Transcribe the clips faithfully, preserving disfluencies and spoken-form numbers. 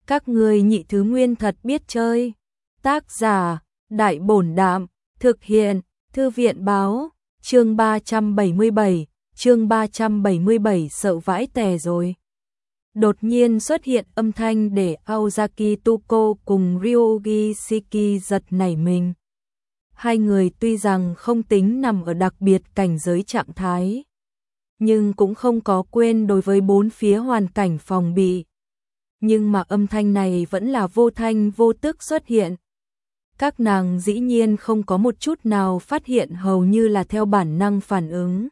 Các ngươi nhị thứ nguyên thật biết chơi. Tác giả, Đại Bổn Đạm, thực hiện, Thư viện Báo, chương ba trăm bảy mươi bảy, chương ba trăm bảy mươi bảy sợ vãi tè rồi. Đột nhiên xuất hiện âm thanh để Aozaki Tuko cùng Ryogi Shiki giật nảy mình. Hai người tuy rằng không tính nằm ở đặc biệt cảnh giới trạng thái, nhưng cũng không có quên đối với bốn phía hoàn cảnh phòng bị. Nhưng mà âm thanh này vẫn là vô thanh vô tức xuất hiện. Các nàng dĩ nhiên không có một chút nào phát hiện, hầu như là theo bản năng phản ứng.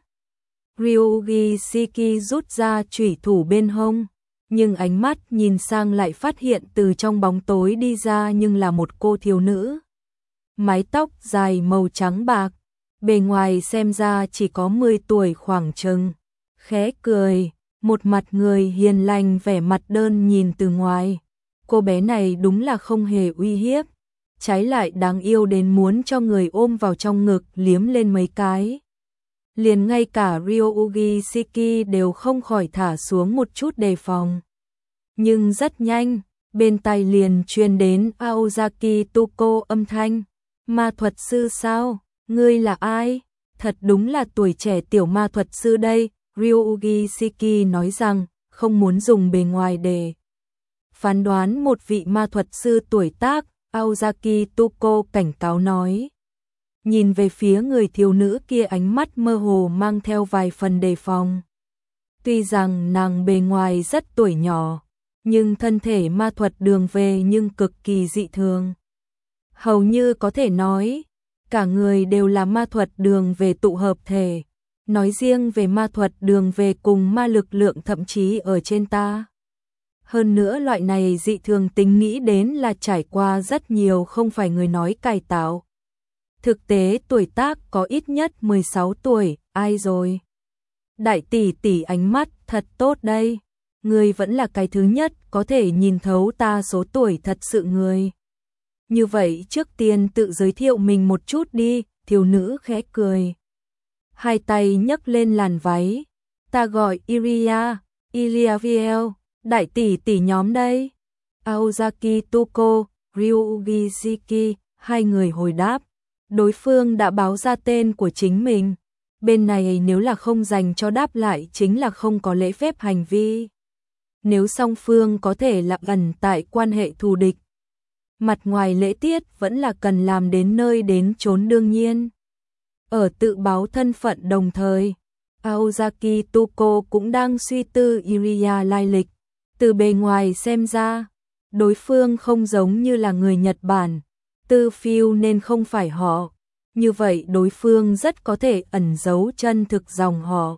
Ryogi Shiki rút ra chủy thủ bên hông, nhưng ánh mắt nhìn sang lại phát hiện từ trong bóng tối đi ra nhưng là một cô thiếu nữ. Mái tóc dài màu trắng bạc, bề ngoài xem ra chỉ có mười tuổi khoảng chừng. Khẽ cười, một mặt người hiền lành vẻ mặt đơn nhìn từ ngoài. Cô bé này đúng là không hề uy hiếp, trái lại đáng yêu đến muốn cho người ôm vào trong ngực liếm lên mấy cái. Liền ngay cả Ryogi Shiki đều không khỏi thả xuống một chút đề phòng. Nhưng rất nhanh, bên tai liền truyền đến Aozaki Tuko âm thanh. Ma thuật sư sao? Ngươi là ai? Thật đúng là tuổi trẻ tiểu ma thuật sư đây. Ryogi Shiki nói rằng không muốn dùng bề ngoài để phán đoán một vị ma thuật sư tuổi tác. Aozaki Tuko cảnh cáo nói. Nhìn về phía người thiếu nữ kia, ánh mắt mơ hồ mang theo vài phần đề phòng. Tuy rằng nàng bề ngoài rất tuổi nhỏ, nhưng thân thể ma thuật đường về nhưng cực kỳ dị thường. Hầu như có thể nói, cả người đều là ma thuật đường về tụ hợp thể. Nói riêng về ma thuật đường về cùng ma lực lượng thậm chí ở trên ta. Hơn nữa loại này dị thường tính nghĩ đến là trải qua rất nhiều không phải người nói cải tạo. Thực tế tuổi tác có ít nhất mười sáu tuổi, ai rồi? Đại tỷ tỷ ánh mắt thật tốt đây. Người vẫn là cái thứ nhất có thể nhìn thấu ta số tuổi thật sự người. Như vậy trước tiên tự giới thiệu mình một chút đi, thiếu nữ khẽ cười. Hai tay nhấc lên làn váy. Ta gọi Iria, Iliaviel, đại tỷ tỷ nhóm đây. Aozaki Tuko, Ryogi Shiki, hai người hồi đáp. Đối phương đã báo ra tên của chính mình. Bên này nếu là không dành cho đáp lại chính là không có lễ phép hành vi. Nếu song phương có thể là ẩn tại quan hệ thù địch, mặt ngoài lễ tiết vẫn là cần làm đến nơi đến chốn đương nhiên. Ở tự báo thân phận đồng thời, Aozaki Tuko cũng đang suy tư Iria lai lịch. Từ bề ngoài xem ra, đối phương không giống như là người Nhật Bản, tư phiêu nên không phải họ. Như vậy đối phương rất có thể ẩn giấu chân thực dòng họ.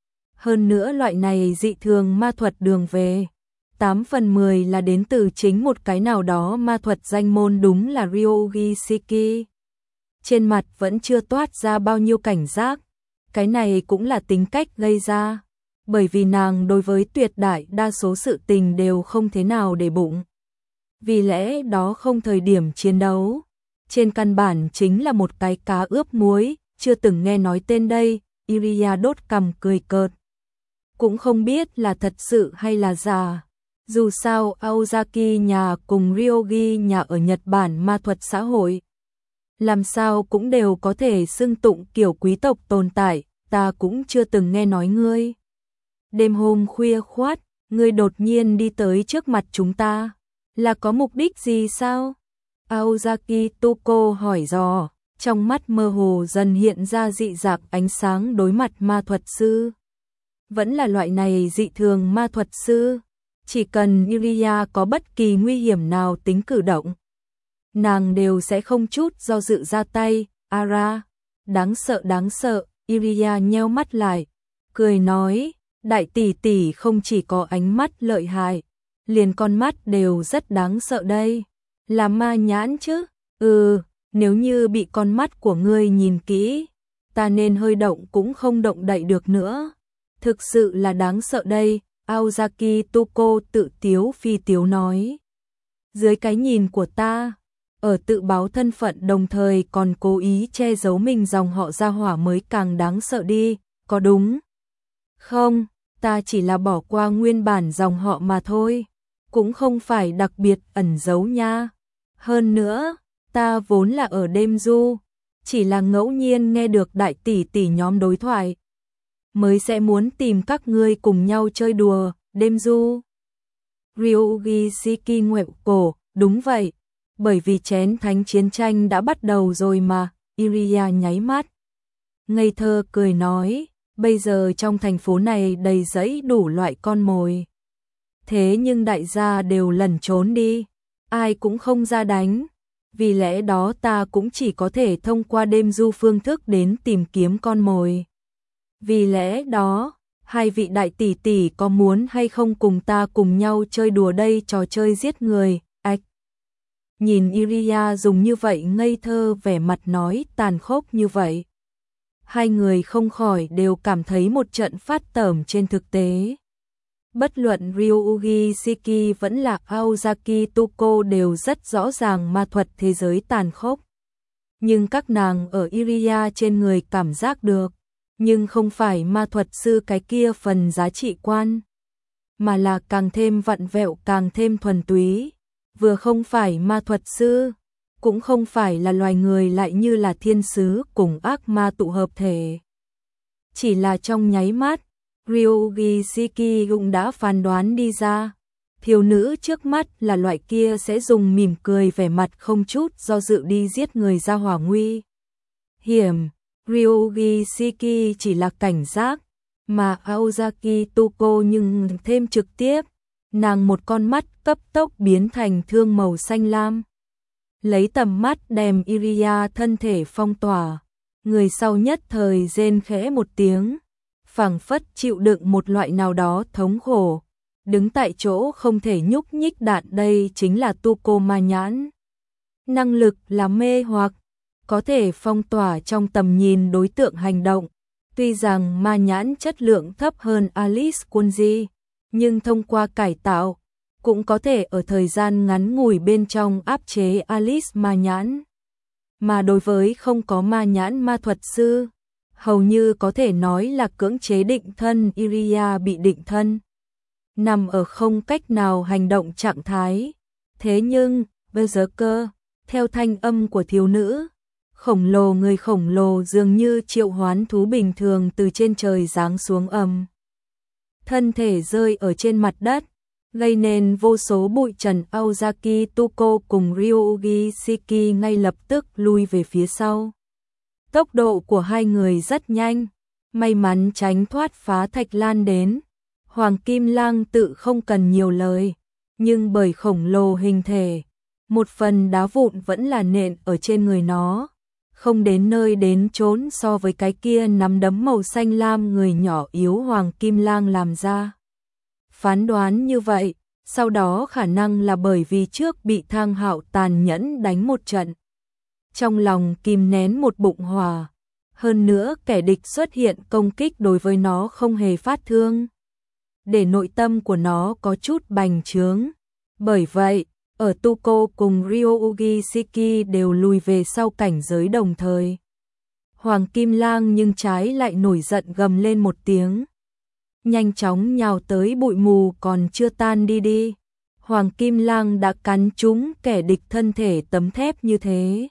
Hơn nữa loại này dị thường ma thuật đường về, tám phần mười là đến từ chính một cái nào đó ma thuật danh môn, đúng là Ryogi Shiki. Trên mặt vẫn chưa toát ra bao nhiêu cảnh giác, cái này cũng là tính cách gây ra, bởi vì nàng đối với tuyệt đại đa số sự tình đều không thế nào để bụng. Vì lẽ đó không thời điểm chiến đấu, trên căn bản chính là một cái cá ướp muối, chưa từng nghe nói tên đây. Iria đốt cằm cười cợt. Cũng không biết là thật sự hay là giả. Dù sao Aozaki nhà cùng Ryogi nhà ở Nhật Bản ma thuật xã hội, làm sao cũng đều có thể xưng tụng kiểu quý tộc tồn tại, ta cũng chưa từng nghe nói ngươi. Đêm hôm khuya khoắt, ngươi đột nhiên đi tới trước mặt chúng ta, là có mục đích gì sao? Aozaki Tuko hỏi dò, trong mắt mơ hồ dần hiện ra dị dạng ánh sáng đối mặt ma thuật sư. Vẫn là loại này dị thường ma thuật sư, chỉ cần Iria có bất kỳ nguy hiểm nào tính cử động, nàng đều sẽ không chút do dự ra tay. Ara, đáng sợ đáng sợ. Iria nheo mắt lại, cười nói, đại tỷ tỷ không chỉ có ánh mắt lợi hại, liền con mắt đều rất đáng sợ đây. Là ma nhãn chứ? Ừ, nếu như bị con mắt của ngươi nhìn kỹ, ta nên hơi động cũng không động đậy được nữa. Thực sự là đáng sợ đây. Aozaki Tuko tự tiếu phi tiếu nói. Dưới cái nhìn của ta, ở tự báo thân phận đồng thời còn cố ý che giấu mình dòng họ gia hỏa mới càng đáng sợ đi, có đúng không? Ta chỉ là bỏ qua nguyên bản dòng họ mà thôi. cũng không phải đặc biệt ẩn giấu nha. Hơn nữa, ta vốn là ở đêm du, chỉ là ngẫu nhiên nghe được đại tỷ tỷ nhóm đối thoại, mới sẽ muốn tìm các ngươi cùng nhau chơi đùa, đêm du. Ryuji Shiki nguẹo cổ, đúng vậy, bởi vì chén thánh chiến tranh đã bắt đầu rồi mà, Iria nháy mắt. Ngây thơ cười nói, bây giờ trong thành phố này đầy rẫy đủ loại con mồi. Thế nhưng đại gia đều lẩn trốn đi, ai cũng không ra đánh. Vì lẽ đó ta cũng chỉ có thể thông qua đêm du phương thức đến tìm kiếm con mồi. Vì lẽ đó, hai vị đại tỷ tỷ có muốn hay không cùng ta cùng nhau chơi đùa đây trò chơi giết người, ạch. Nhìn Iria dùng như vậy ngây thơ vẻ mặt nói tàn khốc như vậy. Hai người không khỏi đều cảm thấy một trận phát tởm trên thực tế. Bất luận Ryuji Shiki vẫn là Aozaki Tuko đều rất rõ ràng ma thuật thế giới tàn khốc. Nhưng các nàng ở Iria trên người cảm giác được, nhưng không phải ma thuật sư cái kia phần giá trị quan, mà là càng thêm vặn vẹo càng thêm thuần túy, vừa không phải ma thuật sư, cũng không phải là loài người lại như là thiên sứ cùng ác ma tụ hợp thể. Chỉ là trong nháy mắt, Ryuji Shiki cũng đã phán đoán đi ra, thiếu nữ trước mắt là loại kia sẽ dùng mỉm cười vẻ mặt không chút do dự đi giết người ra hỏa nguy hiểm. Ryuji Shiki chỉ là cảnh giác, mà Aozaki Tuko nhưng thêm trực tiếp, nàng một con mắt cấp tốc biến thành thương màu xanh lam. Lấy tầm mắt đem Iria thân thể phong tỏa, người sau nhất thời rên khẽ một tiếng, phảng phất chịu đựng một loại nào đó thống khổ, đứng tại chỗ không thể nhúc nhích. Đạn đây chính là Tuko ma nhãn. Năng lực là mê hoặc, có thể phong tỏa trong tầm nhìn đối tượng hành động. Tuy rằng ma nhãn chất lượng thấp hơn Alice Kunji, nhưng thông qua cải tạo, cũng có thể ở thời gian ngắn ngủi bên trong áp chế Alice ma nhãn. Mà đối với không có ma nhãn ma thuật sư, hầu như có thể nói là cưỡng chế định thân. Iria bị định thân, nằm ở không cách nào hành động trạng thái. Thế nhưng, bây giờ cơ, theo thanh âm của thiếu nữ, khổng lồ người khổng lồ dường như triệu hoán thú bình thường từ trên trời giáng xuống ầm. Thân thể rơi ở trên mặt đất, gây nên vô số bụi trần. Aozaki Tuko cùng Ryuji Shiki ngay lập tức lui về phía sau. Tốc độ của hai người rất nhanh, may mắn tránh thoát phá thạch lan đến. Hoàng Kim Lang tự không cần nhiều lời, nhưng bởi khổng lồ hình thể, một phần đá vụn vẫn là nện ở trên người nó, không đến nơi đến chốn so với cái kia nắm đấm màu xanh lam người nhỏ yếu Hoàng Kim Lang làm ra. Phán đoán như vậy, sau đó khả năng là bởi vì trước bị Thang Hạo tàn nhẫn đánh một trận, trong lòng kìm nén một bụng hỏa, hơn nữa kẻ địch xuất hiện công kích đối với nó không hề phát thương, để nội tâm của nó có chút bành trướng. Bởi vậy, ở Tuko cùng Ryuji Shiki đều lùi về sau cảnh giới đồng thời. Hoàng Kim Lang nhưng trái lại nổi giận gầm lên một tiếng, nhanh chóng nhào tới bụi mù còn chưa tan đi đi. Hoàng Kim Lang đã cắn trúng kẻ địch thân thể tấm thép như thế.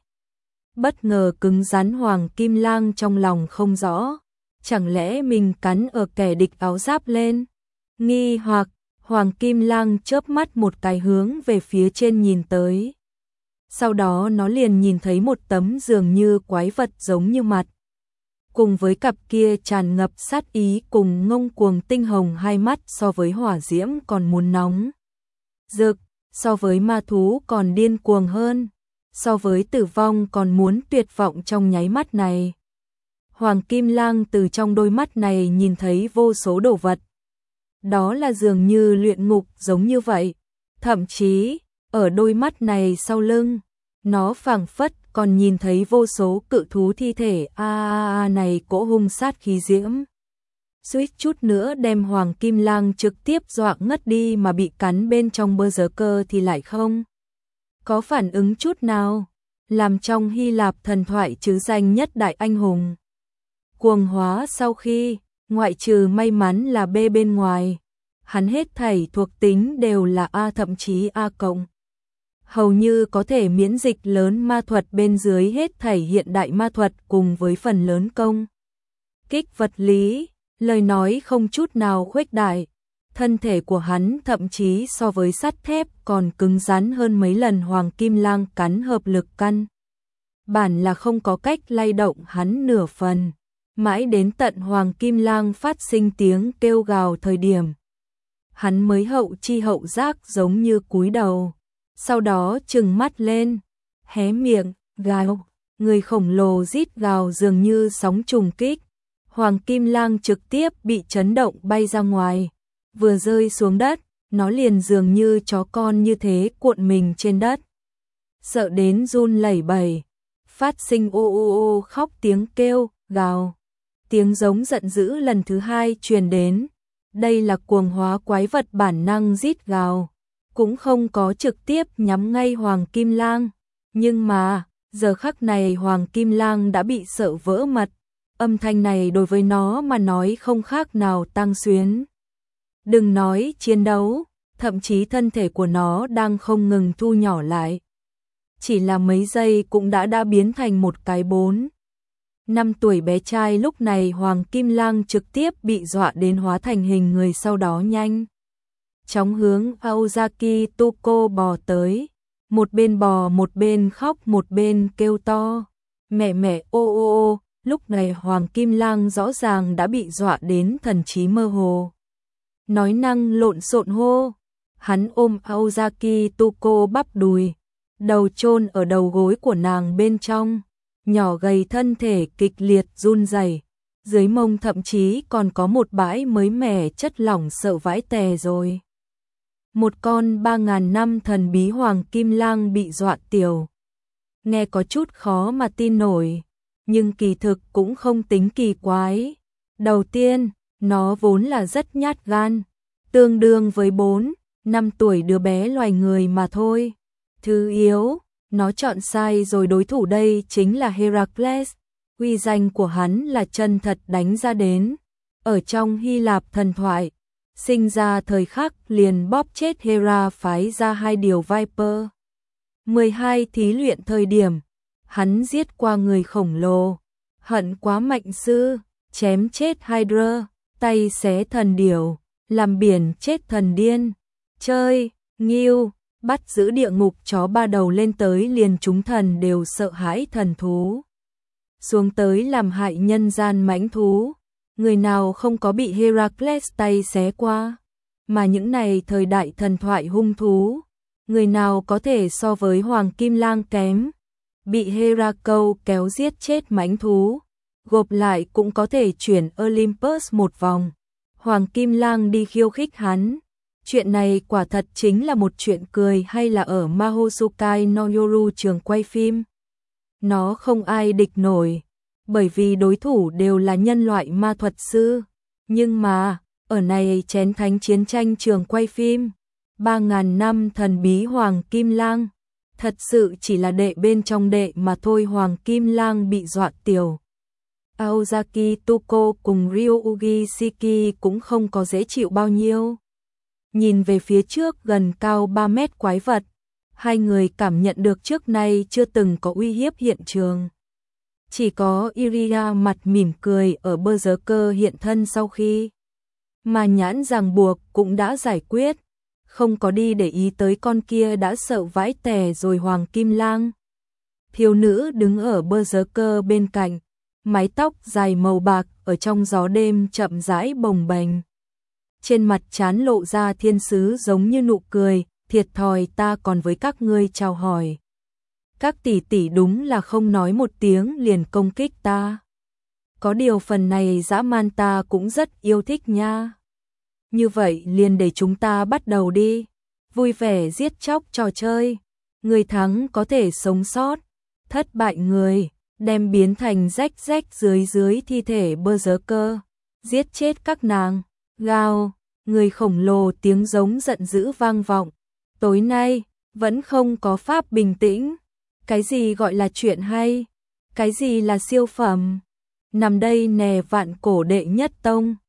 Bất ngờ cứng rắn Hoàng Kim Lang trong lòng không rõ, chẳng lẽ mình cắn ở kẻ địch áo giáp lên? Nghi hoặc, Hoàng Kim Lang chớp mắt một cái hướng về phía trên nhìn tới. Sau đó nó liền nhìn thấy một tấm dường như quái vật giống như mặt, cùng với cặp kia tràn ngập sát ý cùng ngông cuồng tinh hồng hai mắt so với hỏa diễm còn muốn nóng rực, so với ma thú còn điên cuồng hơn, so với tử vong còn muốn tuyệt vọng trong nháy mắt này. Hoàng Kim Lang từ trong đôi mắt này nhìn thấy vô số đồ vật. Đó là dường như luyện ngục giống như vậy, thậm chí, ở đôi mắt này sau lưng, nó phảng phất còn nhìn thấy vô số cự thú thi thể. A a a này cỗ hung sát khí diễm, suýt chút nữa đem Hoàng Kim Lang trực tiếp dọa ngất đi, mà bị cắn bên trong bơ giờ cơ thì lại không có phản ứng chút nào, làm trong Hy Lạp thần thoại chứ danh nhất đại anh hùng cuồng hóa sau khi ngoại trừ may mắn là bê bên ngoài, hắn hết thảy thuộc tính đều là A thậm chí A cộng. Hầu như có thể miễn dịch lớn ma thuật bên dưới hết thảy hiện đại ma thuật cùng với phần lớn công kích vật lý, lời nói không chút nào khuếch đại. Thân thể của hắn thậm chí so với sắt thép còn cứng rắn hơn mấy lần Hoàng Kim Lang cắn hợp lực căn. Bản là không có cách lay động hắn nửa phần. Mãi đến tận Hoàng Kim Lang phát sinh tiếng kêu gào thời điểm. Hắn mới hậu chi hậu giác giống như cúi đầu. Sau đó trừng mắt lên, hé miệng, gào. Người khổng lồ rít gào dường như sóng trùng kích. Hoàng Kim Lang trực tiếp bị chấn động bay ra ngoài. Vừa rơi xuống đất, nó liền dường như chó con như thế cuộn mình trên đất. Sợ đến run lẩy bẩy, phát sinh ô ô ô khóc tiếng kêu, gào. Tiếng giống giận dữ lần thứ hai truyền đến. Đây là cuồng hóa quái vật bản năng rít gào, cũng không có trực tiếp nhắm ngay Hoàng Kim Lang. Nhưng mà, giờ khắc này Hoàng Kim Lang đã bị sợ vỡ mật. Âm thanh này đối với nó mà nói không khác nào tang xuyến. Đừng nói chiến đấu, thậm chí thân thể của nó đang không ngừng thu nhỏ lại. Chỉ là mấy giây cũng đã đã biến thành một cái bốn. Năm tuổi bé trai lúc này Hoàng Kim Lang trực tiếp bị dọa đến hóa thành hình người, sau đó nhanh chóng hướng Aozaki Tuko bò tới. Một bên bò một bên khóc một bên kêu to. Mẹ mẹ ô ô ô. Lúc này Hoàng Kim Lang rõ ràng đã bị dọa đến thần trí mơ hồ. Nói năng lộn xộn hô. Hắn ôm Aozaki Tuko bắp đùi, đầu chôn ở đầu gối của nàng bên trong. Nhỏ gầy thân thể kịch liệt run rẩy, dưới mông thậm chí còn có một bãi mới mẻ chất lỏng sợ vãi tè rồi. Một con ba ngàn năm thần bí Hoàng Kim Lang bị dọa tiểu. Nghe có chút khó mà tin nổi, nhưng kỳ thực cũng không tính kỳ quái. Đầu tiên, nó vốn là rất nhát gan, tương đương với bốn, năm tuổi đứa bé loài người mà thôi. Thứ yếu, nó chọn sai rồi, đối thủ đây chính là Heracles. Uy danh của hắn là chân thật đánh ra đến. Ở trong Hy Lạp thần thoại, sinh ra thời khắc liền bóp chết Hera phái ra hai điều Viper. mười hai thí luyện thời điểm, hắn giết qua người khổng lồ, hận quá mạnh sư, chém chết Hydra, tay xé thần điểu, làm biển chết thần điên, chơi, nghiêu, bắt giữ địa ngục chó ba đầu lên tới liền chúng thần đều sợ hãi thần thú. Xuống tới làm hại nhân gian mãnh thú, người nào không có bị Heracles tay xé qua, mà những này thời đại thần thoại hung thú, người nào có thể so với Hoàng Kim Lang kém, bị Heracles kéo giết chết mãnh thú, gộp lại cũng có thể chuyển Olympus một vòng. Hoàng Kim Lang đi khiêu khích hắn. Chuyện này quả thật chính là một chuyện cười, hay là ở Mahosukai no Yoru trường quay phim. Nó không ai địch nổi, bởi vì đối thủ đều là nhân loại ma thuật sư. Nhưng mà, ở này chén thánh chiến tranh trường quay phim, ba ngàn năm thần bí Hoàng Kim Lang, thật sự chỉ là đệ bên trong đệ mà thôi. Hoàng Kim Lang bị dọa tiểu. Aozaki Tuko cùng Ryuugi Shiki cũng không có dễ chịu bao nhiêu. Nhìn về phía trước gần cao ba mét quái vật, hai người cảm nhận được trước nay chưa từng có uy hiếp hiện trường. Chỉ có Iria mặt mỉm cười ở Berserker hiện thân sau khi mà nhãn ràng buộc cũng đã giải quyết, không có đi để ý tới con kia đã sợ vãi tè rồi Hoàng Kim Lang. Thiếu nữ đứng ở Berserker bên cạnh, mái tóc dài màu bạc ở trong gió đêm chậm rãi bồng bềnh. Trên mặt trán lộ ra thiên sứ giống như nụ cười, thiệt thòi ta còn với các ngươi chào hỏi. Các tỷ tỷ đúng là không nói một tiếng liền công kích ta. Có điều phần này dã man ta cũng rất yêu thích nha. Như vậy liền để chúng ta bắt đầu đi. Vui vẻ giết chóc trò chơi. Người thắng có thể sống sót. Thất bại người, đem biến thành rách rách dưới dưới thi thể Berserker. Giết chết các nàng. Gào, người khổng lồ tiếng giống giận dữ vang vọng. Tối nay, vẫn không có pháp bình tĩnh. Cái gì gọi là chuyện hay? Cái gì là siêu phẩm? Nằm đây nè vạn cổ đệ nhất tông.